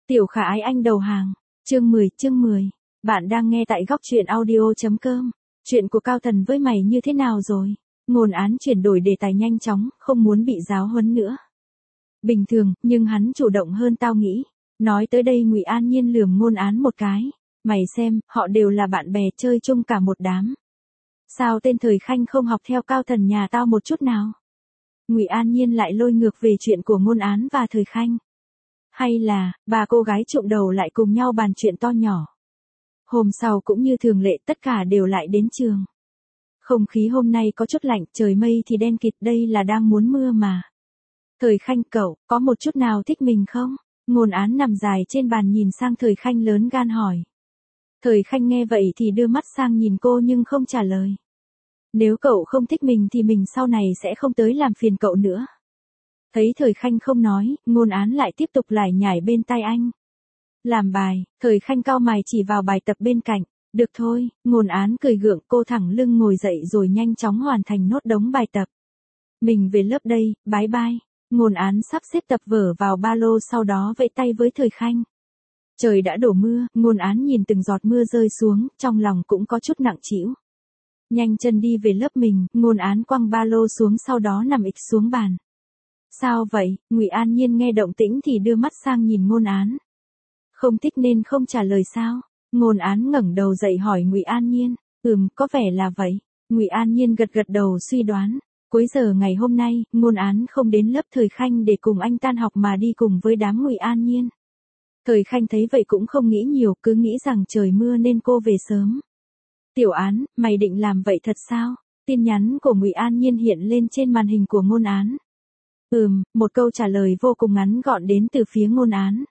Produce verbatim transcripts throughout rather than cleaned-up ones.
Tiểu Khả Ái Anh đầu hàng. Chương mười, chương mười. Bạn đang nghe tại góc truyện audio chấm com. Chuyện của Cao Thần với mày như thế nào rồi? Ngôn Án chuyển đổi đề tài nhanh chóng, không muốn bị giáo huấn nữa. Bình thường, nhưng hắn chủ động hơn tao nghĩ. Nói tới đây Ngụy An Nhiên lườm Ngôn Án một cái. Mày xem, họ đều là bạn bè chơi chung cả một đám. Sao tên Thời Khanh không học theo Cao Thần nhà tao một chút nào? Ngụy An Nhiên lại lôi ngược về chuyện của Ngôn Án và Thời Khanh. Hay là, ba cô gái trụm đầu lại cùng nhau bàn chuyện to nhỏ. Hôm sau cũng như thường lệ tất cả đều lại đến trường. Không khí hôm nay có chút lạnh, trời mây thì đen kịt, đây là đang muốn mưa mà. Thời Khanh, cậu, có một chút nào thích mình không? Ngôn Án nằm dài trên bàn nhìn sang Thời Khanh lớn gan hỏi. Thời Khanh nghe vậy thì đưa mắt sang nhìn cô nhưng không trả lời. Nếu cậu không thích mình thì mình sau này sẽ không tới làm phiền cậu nữa. Thấy Thời Khanh không nói, Ngôn Án lại tiếp tục lải nhải bên tai anh. Làm bài, Thời Khanh cau mày chỉ vào bài tập bên cạnh. Được thôi, Ngôn Án cười gượng, cô thẳng lưng ngồi dậy rồi nhanh chóng hoàn thành nốt đống bài tập. Mình về lớp đây, bye bye. Ngôn Án sắp xếp tập vở vào ba lô sau đó vẫy tay với Thời Khanh. Trời đã đổ mưa, Ngôn Án nhìn từng giọt mưa rơi xuống, trong lòng cũng có chút nặng trĩu. Nhanh chân đi về lớp mình, Ngôn Án quăng ba lô xuống sau đó nằm ịch xuống bàn. Sao vậy? Ngụy An Nhiên nghe động tĩnh thì đưa mắt sang nhìn Ngôn Án. Không thích nên không trả lời sao? Ngôn Án ngẩng đầu dậy hỏi Ngụy An Nhiên. Ừm, có vẻ là vậy. Ngụy An Nhiên gật gật đầu suy đoán. Cuối giờ ngày hôm nay, Ngôn Án không đến lớp Thời Khanh để cùng anh tan học mà đi cùng với đám Ngụy An Nhiên. Thời Khanh thấy vậy cũng không nghĩ nhiều, cứ nghĩ rằng trời mưa nên cô về sớm. Tiểu Án, mày định làm vậy thật sao? Tin nhắn của Ngụy An Nhiên hiện lên trên màn hình của Ngôn Án. Ừm, một câu trả lời vô cùng ngắn gọn đến từ phía Ngôn Án.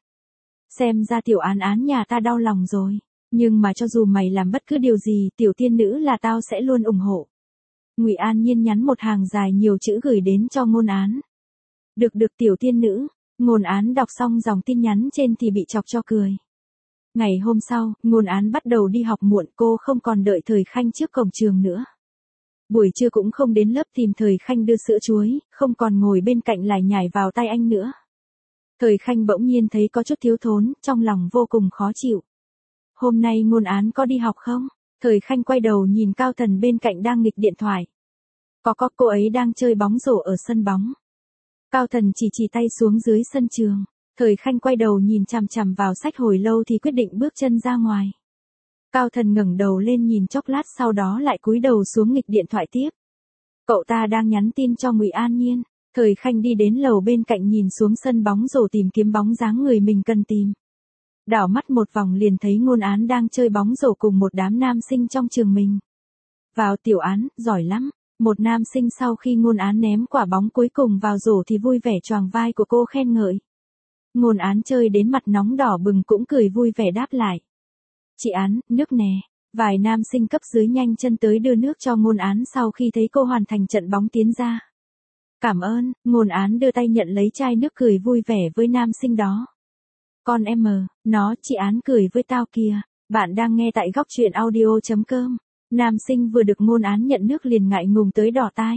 Xem ra Tiểu Án Án nhà ta đau lòng rồi. Nhưng mà cho dù mày làm bất cứ điều gì, tiểu tiên nữ là tao sẽ luôn ủng hộ. Ngụy An Nhiên nhắn một hàng dài nhiều chữ gửi đến cho Ngôn Án. Được được tiểu tiên nữ. Ngôn Án đọc xong dòng tin nhắn trên thì bị chọc cho cười. Ngày hôm sau, Ngôn Án bắt đầu đi học muộn, cô không còn đợi Thời Khanh trước cổng trường nữa. Buổi trưa cũng không đến lớp tìm Thời Khanh đưa sữa chuối, không còn ngồi bên cạnh lải nhải vào tay anh nữa. Thời Khanh bỗng nhiên thấy có chút thiếu thốn, trong lòng vô cùng khó chịu. Hôm nay Ngôn Án có đi học không? Thời Khanh quay đầu nhìn Cao Thần bên cạnh đang nghịch điện thoại. Có có, cô ấy đang chơi bóng rổ ở sân bóng. Cao Thần chỉ chỉ tay xuống dưới sân trường. Thời Khanh quay đầu nhìn chằm chằm vào sách hồi lâu thì quyết định bước chân ra ngoài. Cao Thần ngẩng đầu lên nhìn chốc lát sau đó lại cúi đầu xuống nghịch điện thoại tiếp. Cậu ta đang nhắn tin cho Ngụy An Nhiên. Thời Khanh đi đến lầu bên cạnh nhìn xuống sân bóng rổ tìm kiếm bóng dáng người mình cần tìm. Đảo mắt một vòng liền thấy Ngôn Án đang chơi bóng rổ cùng một đám nam sinh trong trường mình. Vào Tiểu Án, giỏi lắm. Một nam sinh sau khi Ngôn Án ném quả bóng cuối cùng vào rổ thì vui vẻ choàng vai của cô khen ngợi. Ngôn Án chơi đến mặt nóng đỏ bừng cũng cười vui vẻ đáp lại. Chị Án, nước nè. Vài nam sinh cấp dưới nhanh chân tới đưa nước cho Ngôn Án sau khi thấy cô hoàn thành trận bóng tiến ra. Cảm ơn, Ngôn Án đưa tay nhận lấy chai nước cười vui vẻ với nam sinh đó. Con em mờ, nó, chị Án cười với tao kìa. Bạn đang nghe tại góc truyện audio chấm com. Nam sinh vừa được Ngôn Án nhận nước liền ngại ngùng tới đỏ tai.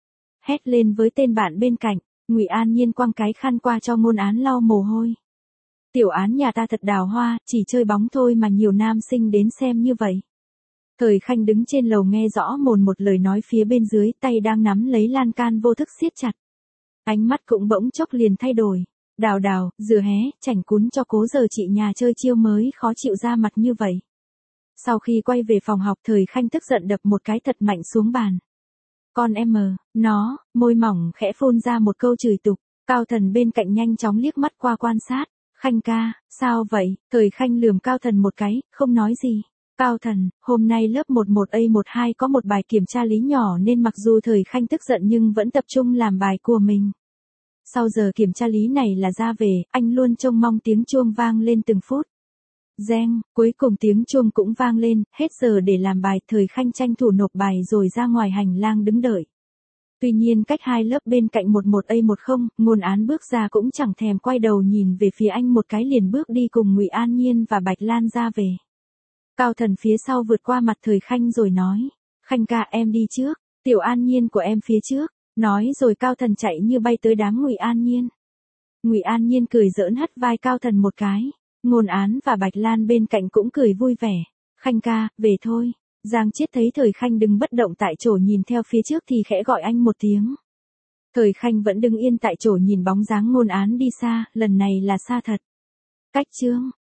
Hét lên với tên bạn bên cạnh, Ngụy An Nhiên quăng cái khăn qua cho Ngôn Án lau mồ hôi. Tiểu Án nhà ta thật đào hoa, chỉ chơi bóng thôi mà nhiều nam sinh đến xem như vậy. Thời Khanh đứng trên lầu nghe rõ mồn một lời nói phía bên dưới, tay đang nắm lấy lan can vô thức siết chặt. Ánh mắt cũng bỗng chốc liền thay đổi. Đào đào, dừa hé, chảnh cún cho cố giờ chị nhà chơi chiêu mới khó chịu ra mặt như vậy. Sau khi quay về phòng học Thời Khanh tức giận đập một cái thật mạnh xuống bàn. Con em mờ, nó, môi mỏng khẽ phun ra một câu chửi tục. Cao Thần bên cạnh nhanh chóng liếc mắt qua quan sát. Khanh ca, sao vậy? Thời Khanh lườm Cao Thần một cái, không nói gì. Cao Thần, hôm nay lớp mười một A mười hai có một bài kiểm tra lý nhỏ nên mặc dù Thời Khanh tức giận nhưng vẫn tập trung làm bài của mình. Sau giờ kiểm tra lý này là ra về, anh luôn trông mong tiếng chuông vang lên từng phút. Reng, cuối cùng tiếng chuông cũng vang lên, hết giờ để làm bài, Thời Khanh tranh thủ nộp bài rồi ra ngoài hành lang đứng đợi. Tuy nhiên cách hai lớp bên cạnh mười một A mười, Ngôn Án bước ra cũng chẳng thèm quay đầu nhìn về phía anh một cái liền bước đi cùng Ngụy An Nhiên và Bạch Lan ra về. Cao Thần phía sau vượt qua mặt Thời Khanh rồi nói, Khanh ca em đi trước, Tiểu An Nhiên của em phía trước, nói rồi Cao Thần chạy như bay tới đám Ngụy An Nhiên. Ngụy An Nhiên cười giỡn hất vai Cao Thần một cái, Ngôn Án và Bạch Lan bên cạnh cũng cười vui vẻ. Khanh ca, về thôi. Giang Chiết thấy Thời Khanh đứng bất động tại chỗ nhìn theo phía trước thì khẽ gọi anh một tiếng. Thời Khanh vẫn đứng yên tại chỗ nhìn bóng dáng Ngôn Án đi xa, lần này là xa thật. Cách chương